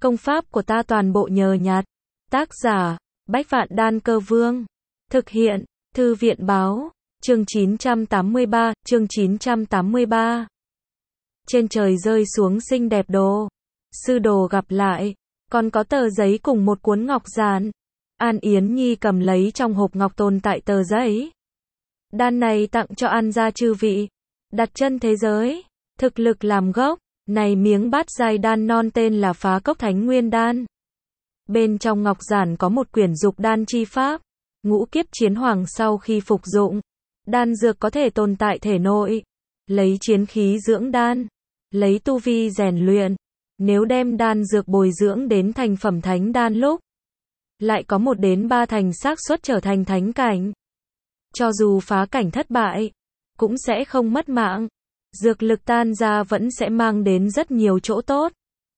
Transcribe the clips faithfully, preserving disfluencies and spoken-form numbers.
Công pháp của ta toàn bộ nhờ nhặt. Tác giả, Bách Vạn Đan Cơ Vương. Thực hiện, Thư viện Báo. Chương chín trăm tám mươi ba, chương chín trăm tám mươi ba. Trên trời rơi xuống xinh đẹp đồ. Sư đồ gặp lại. Còn có tờ giấy cùng một cuốn ngọc giản. An Yến Nhi cầm lấy trong hộp ngọc tồn tại tờ giấy. Đan này tặng cho An gia chư vị. Đặt chân thế giới. Thực lực làm gốc. Này miếng bát giai đan non tên là Phá Cốc Thánh Nguyên Đan. Bên trong ngọc giản có một quyển dục đan chi pháp. Ngũ kiếp chiến hoàng sau khi phục dụng. Đan dược có thể tồn tại thể nội. Lấy chiến khí dưỡng đan. Lấy tu vi rèn luyện. Nếu đem đan dược bồi dưỡng đến thành phẩm thánh đan lúc. Lại có một đến ba thành xác suất trở thành thánh cảnh. Cho dù phá cảnh thất bại. Cũng sẽ không mất mạng. Dược lực tan ra vẫn sẽ mang đến rất nhiều chỗ tốt.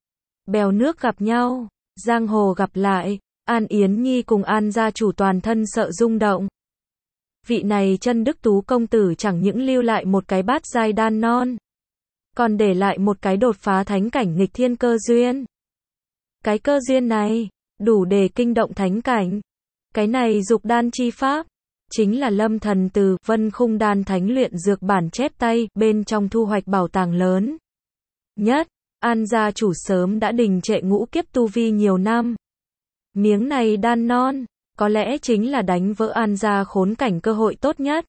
Bèo nước gặp nhau. Giang hồ gặp lại. An Yến Nhi cùng An gia chủ toàn thân sợ rung động. Vị này chân đức tú công tử chẳng những lưu lại một cái bát giai đan non. Còn để lại một cái đột phá thánh cảnh nghịch thiên cơ duyên. Cái cơ duyên này, đủ để kinh động thánh cảnh. Cái này dục đan chi pháp. Chính là Lâm Thần từ Vân Khung Đan Thánh luyện dược bản chép tay, bên trong thu hoạch bảo tàng lớn. Nhất, An gia chủ sớm đã đình trệ ngũ kiếp tu vi nhiều năm. Miếng này đan non, có lẽ chính là đánh vỡ An gia khốn cảnh cơ hội tốt nhất.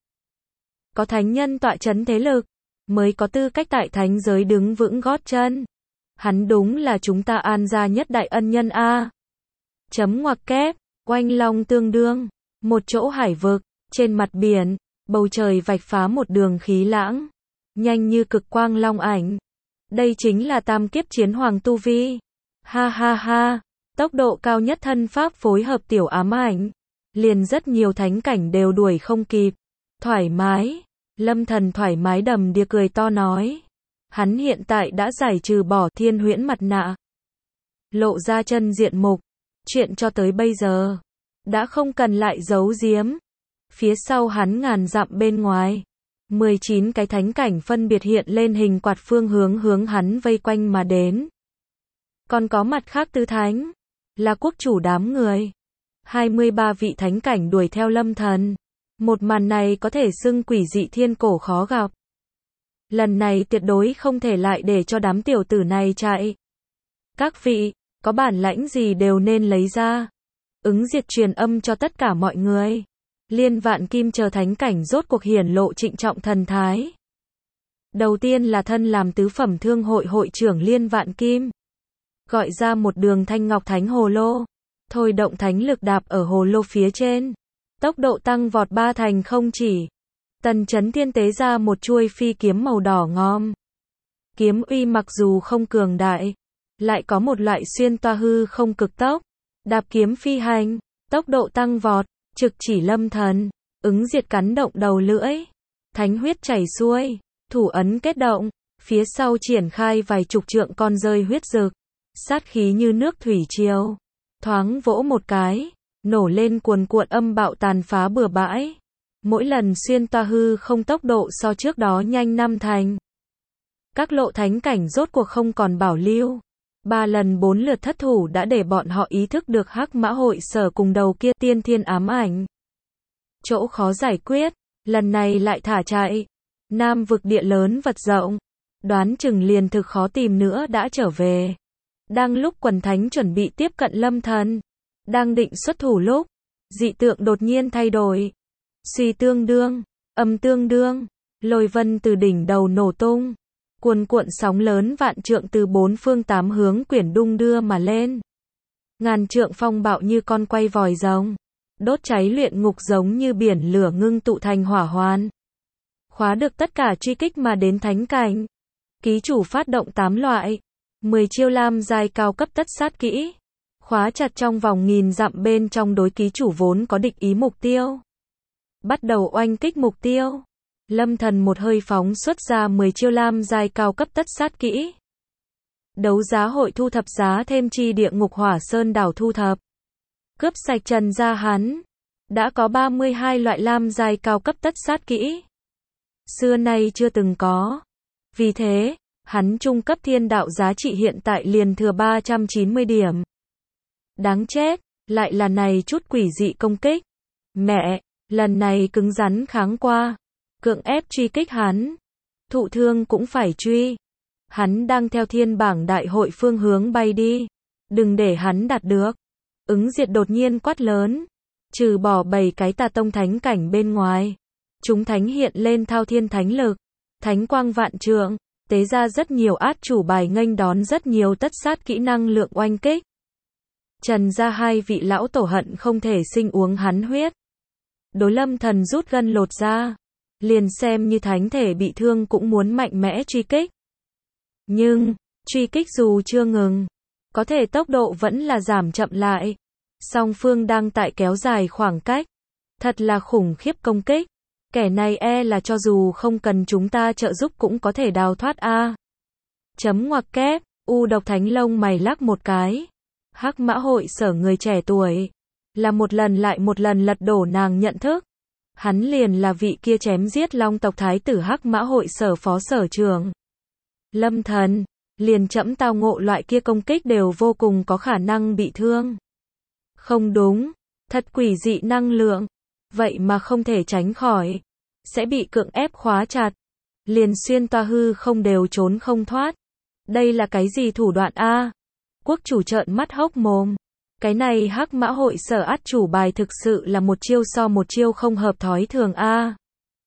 Có thánh nhân tọa chấn thế lực, mới có tư cách tại thánh giới đứng vững gót chân. Hắn đúng là chúng ta An gia nhất đại ân nhân a. Chấm ngoặc kép, oanh long tương đương, một chỗ hải vực, trên mặt biển, bầu trời vạch phá một đường khí lãng, nhanh như cực quang long ảnh. Đây chính là tam kiếp chiến hoàng tu vi. Ha ha ha, tốc độ cao nhất thân pháp phối hợp tiểu ám ảnh, liền rất nhiều thánh cảnh đều đuổi không kịp. Thoải mái, Lâm Thần thoải mái đầm đìa cười to nói. Hắn hiện tại đã giải trừ bỏ thiên huyễn mặt nạ. Lộ ra chân diện mục, chuyện cho tới bây giờ đã không cần lại giấu giếm. Phía sau hắn ngàn dặm bên ngoài, mười chín cái thánh cảnh phân biệt hiện lên hình quạt phương hướng hướng hắn vây quanh mà đến. Còn có mặt khác tứ thánh, là quốc chủ đám người. hai mươi ba vị thánh cảnh đuổi theo Lâm Thần. Một màn này có thể xưng quỷ dị thiên cổ khó gặp. Lần này tuyệt đối không thể lại để cho đám tiểu tử này chạy. Các vị, có bản lãnh gì đều nên lấy ra. Ứng diệt truyền âm cho tất cả mọi người. Liên Vạn Kim chờ thánh cảnh rốt cuộc hiển lộ trịnh trọng thần thái. Đầu tiên là thân làm tứ phẩm thương hội hội trưởng Liên Vạn Kim. Gọi ra một đường thanh ngọc thánh hồ lô. Thôi động thánh lực đạp ở hồ lô phía trên. Tốc độ tăng vọt ba thành không chỉ. Tần Chấn Thiên tế ra một chuôi phi kiếm màu đỏ ngòm. Kiếm uy mặc dù không cường đại, lại có một loại xuyên toa hư không cực tốc. Đạp kiếm phi hành, tốc độ tăng vọt, trực chỉ Lâm Thần. Ứng diệt cắn động đầu lưỡi. Thánh huyết chảy xuôi, thủ ấn kết động, phía sau triển khai vài chục trượng con rơi huyết rực. Sát khí như nước thủy triều. Thoáng vỗ một cái, nổ lên cuồn cuộn âm bạo tàn phá bừa bãi. Mỗi lần xuyên toa hư không tốc độ so trước đó nhanh năm thành. Các lộ thánh cảnh rốt cuộc không còn bảo lưu. Ba lần bốn lượt thất thủ đã để bọn họ ý thức được Hắc Mã hội sở cùng đầu kia tiên thiên ám ảnh. Chỗ khó giải quyết, lần này lại thả chạy. Nam vực địa lớn vật rộng, đoán chừng liền thực khó tìm nữa đã trở về. Đang lúc quần thánh chuẩn bị tiếp cận Lâm Thần, đang định xuất thủ lúc, dị tượng đột nhiên thay đổi. Suy tương đương, âm tương đương, lôi vân từ đỉnh đầu nổ tung. Cuồn cuộn sóng lớn vạn trượng từ bốn phương tám hướng quyển đung đưa mà lên. Ngàn trượng phong bạo như con quay vòi rồng. Đốt cháy luyện ngục giống như biển lửa ngưng tụ thành hỏa hoan. Khóa được tất cả truy kích mà đến thánh cảnh. Ký chủ phát động tám loại. mười chiêu lam giai cao cấp tất sát kỹ. Khóa chặt trong vòng nghìn dặm bên trong đối ký chủ vốn có địch ý mục tiêu. Bắt đầu oanh kích mục tiêu. Lâm Thần một hơi phóng xuất ra mười chiêu lam giai cao cấp tất sát kỹ. Đấu giá hội thu thập giá thêm chi địa ngục hỏa sơn đảo thu thập. Cướp sạch trần ra hắn. Đã có ba mươi hai loại lam giai cao cấp tất sát kỹ. Xưa nay chưa từng có. Vì thế, Hắn trung cấp thiên đạo giá trị hiện tại liền thừa ba trăm chín mươi điểm. Đáng chết, lại là này chút quỷ dị công kích. Mẹ, lần này cứng rắn kháng qua. Cưỡng ép truy kích hắn. Thụ thương cũng phải truy. Hắn đang theo thiên bảng đại hội phương hướng bay đi. Đừng để hắn đạt được. Ứng Diệt đột nhiên quát lớn. Trừ bỏ bảy cái tà tông thánh cảnh bên ngoài. Chúng thánh hiện lên thao thiên thánh lực. Thánh quang vạn trượng. Tế ra rất nhiều át chủ bài nghênh đón rất nhiều tất sát kỹ năng lượng oanh kích. Trần ra hai vị lão tổ hận không thể sinh uống hắn huyết. Đối Lâm Thần rút gân lột ra. Liền xem như thánh thể bị thương cũng muốn mạnh mẽ truy kích. Nhưng, truy kích dù chưa ngừng, có thể tốc độ vẫn là giảm chậm lại. Song phương đang tại kéo dài khoảng cách. Thật là khủng khiếp công kích. Kẻ này e là cho dù không cần chúng ta trợ giúp cũng có thể đào thoát a. Chấm ngoặc kép, U Độc Thánh lông mày lắc một cái. Hắc Mã Hội Sở người trẻ tuổi. Là một lần lại một lần lật đổ nàng nhận thức. Hắn liền là vị kia chém giết Long tộc thái tử Hắc Mã Hội Sở phó sở trưởng. Lâm Thần, liền chẫm tao ngộ loại kia công kích đều vô cùng có khả năng bị thương. Không đúng, thật quỷ dị năng lượng. Vậy mà không thể tránh khỏi. Sẽ bị cưỡng ép khóa chặt. Liền xuyên toa hư không đều trốn không thoát. Đây là cái gì thủ đoạn a? Quốc chủ trợn mắt hốc mồm. Cái này Hắc Mã Hội Sở át chủ bài thực sự là một chiêu so một chiêu không hợp thói thường a.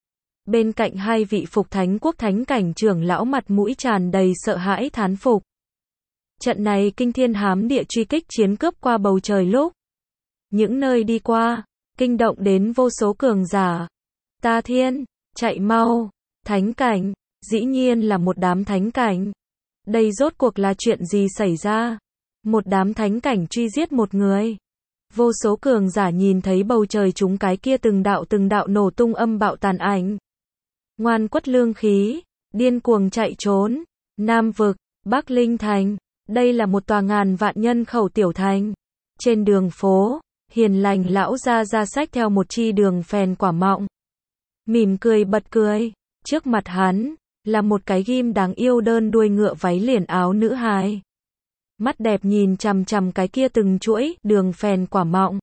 Bên cạnh hai vị phục thánh quốc thánh cảnh trưởng lão mặt mũi tràn đầy sợ hãi thán phục. Trận này kinh thiên hám địa truy kích chiến cướp qua bầu trời lúc. Những nơi đi qua, kinh động đến vô số cường giả. Ta thiên, chạy mau, thánh cảnh, dĩ nhiên là một đám thánh cảnh. Đây rốt cuộc là chuyện gì xảy ra? Một đám thánh cảnh truy giết một người. Vô số cường giả nhìn thấy bầu trời chúng cái kia từng đạo từng đạo nổ tung âm bạo tàn ảnh. Ngoan quất lương khí, điên cuồng chạy trốn. Nam vực, Bắc Linh Thành, đây là một tòa ngàn vạn nhân khẩu tiểu thành. Trên đường phố, hiền lành lão ra ra xách theo một chi đường phèn quả mọng. Mỉm cười bật cười, trước mặt hắn, là một cái ghim đáng yêu đơn đuôi ngựa váy liền áo nữ hài. Mắt đẹp nhìn chằm chằm cái kia từng chuỗi đường phèn quả mọng.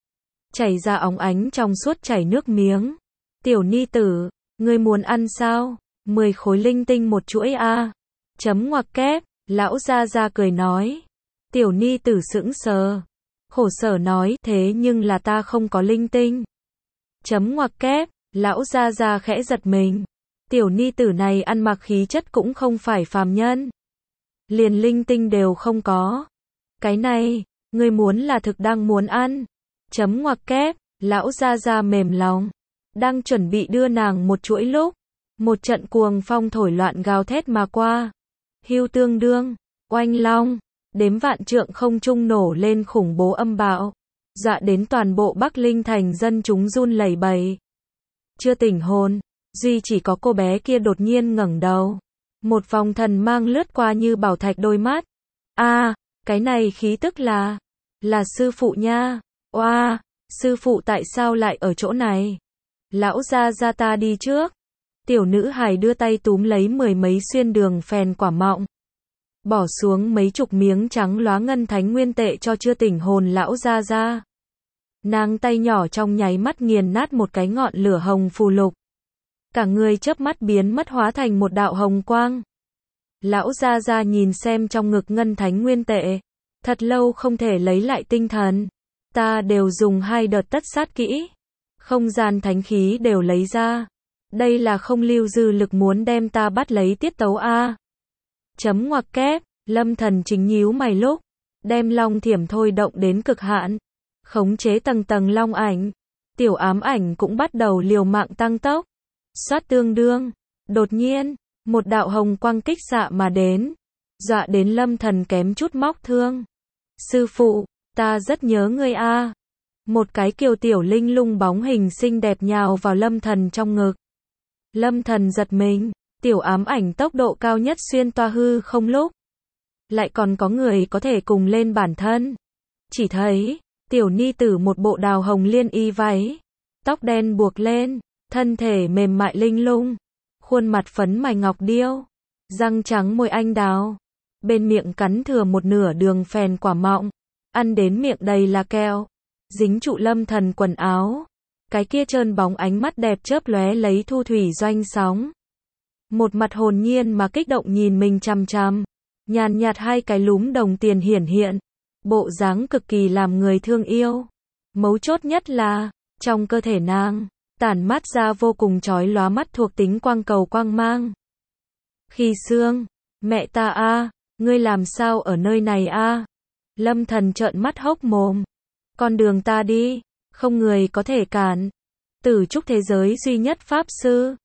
Chảy ra óng ánh trong suốt chảy nước miếng. Tiểu ni tử, ngươi muốn ăn sao? Mười khối linh tinh một chuỗi a. Chấm ngoặc kép, lão gia gia cười nói. Tiểu ni tử sững sờ. Khổ sở nói, thế nhưng là ta không có linh tinh. Chấm ngoặc kép, lão gia gia khẽ giật mình. Tiểu ni tử này ăn mặc khí chất cũng không phải phàm nhân. Liền linh tinh đều không có. Cái này, ngươi muốn là thực đang muốn ăn. Chấm ngoặc kép, lão gia gia mềm lòng. Đang chuẩn bị đưa nàng một chuỗi lúc. Một trận cuồng phong thổi loạn gào thét mà qua. Hưu tương đương, oanh long, đếm vạn trượng không trung nổ lên khủng bố âm bạo. Dọa đến toàn bộ Bắc Linh Thành dân chúng run lẩy bẩy. Chưa tỉnh hồn, duy chỉ có cô bé kia đột nhiên ngẩng đầu. Một vòng thần mang lướt qua như bảo thạch đôi mắt. A, à, cái này khí tức là, là sư phụ nha. Oa, sư phụ tại sao lại ở chỗ này? Lão gia gia ta đi trước. Tiểu nữ hài đưa tay túm lấy mười mấy xuyên đường phèn quả mọng. Bỏ xuống mấy chục miếng trắng lóa ngân thánh nguyên tệ cho chưa tỉnh hồn lão gia gia. Nàng tay nhỏ trong nháy mắt nghiền nát một cái ngọn lửa hồng phù lục. Cả người chớp mắt biến mất hóa thành một đạo hồng quang. Lão gia gia nhìn xem trong ngực ngân thánh nguyên tệ. Thật lâu không thể lấy lại tinh thần. Ta đều dùng hai đợt tất sát kỹ. Không gian thánh khí đều lấy ra. Đây là không lưu dư lực muốn đem ta bắt lấy tiết tấu a. Chấm ngoặc kép, Lâm Thần chính nhíu mày lúc. Đem long thiểm thôi động đến cực hạn. Khống chế tầng tầng long ảnh. Tiểu ám ảnh cũng bắt đầu liều mạng tăng tốc. Xoát tương đương. Đột nhiên, một đạo hồng quang kích xạ mà đến. Dọa đến Lâm Thần kém chút móc thương. Sư phụ, ta rất nhớ ngươi a. Một cái kiều tiểu linh lung bóng hình xinh đẹp nhào vào Lâm Thần trong ngực. Lâm Thần giật mình, tiểu ám ảnh tốc độ cao nhất xuyên toa hư không lúc. Lại còn có người có thể cùng lên bản thân. Chỉ thấy, tiểu ni tử một bộ đào hồng liên y váy. Tóc đen buộc lên, thân thể mềm mại linh lung. Khuôn mặt phấn mày ngọc điêu. Răng trắng môi anh đào. Bên miệng cắn thừa một nửa đường phèn quả mọng. Ăn đến miệng đầy là kẹo. Dính trụ Lâm Thần quần áo. Cái kia trơn bóng ánh mắt đẹp chớp lóe lấy thu thủy doanh sóng. Một mặt hồn nhiên mà kích động nhìn mình chằm chằm. Nhàn nhạt hai cái lúm đồng tiền hiển hiện. Bộ dáng cực kỳ làm người thương yêu. Mấu chốt nhất là, trong cơ thể nàng, tản mát ra vô cùng chói lóa mắt thuộc tính quang cầu quang mang. Khi xương, mẹ ta a, ngươi làm sao ở nơi này a? Lâm Thần trợn mắt hốc mồm. Con đường ta đi, không người có thể cản. Tử trúc thế giới duy nhất pháp sư.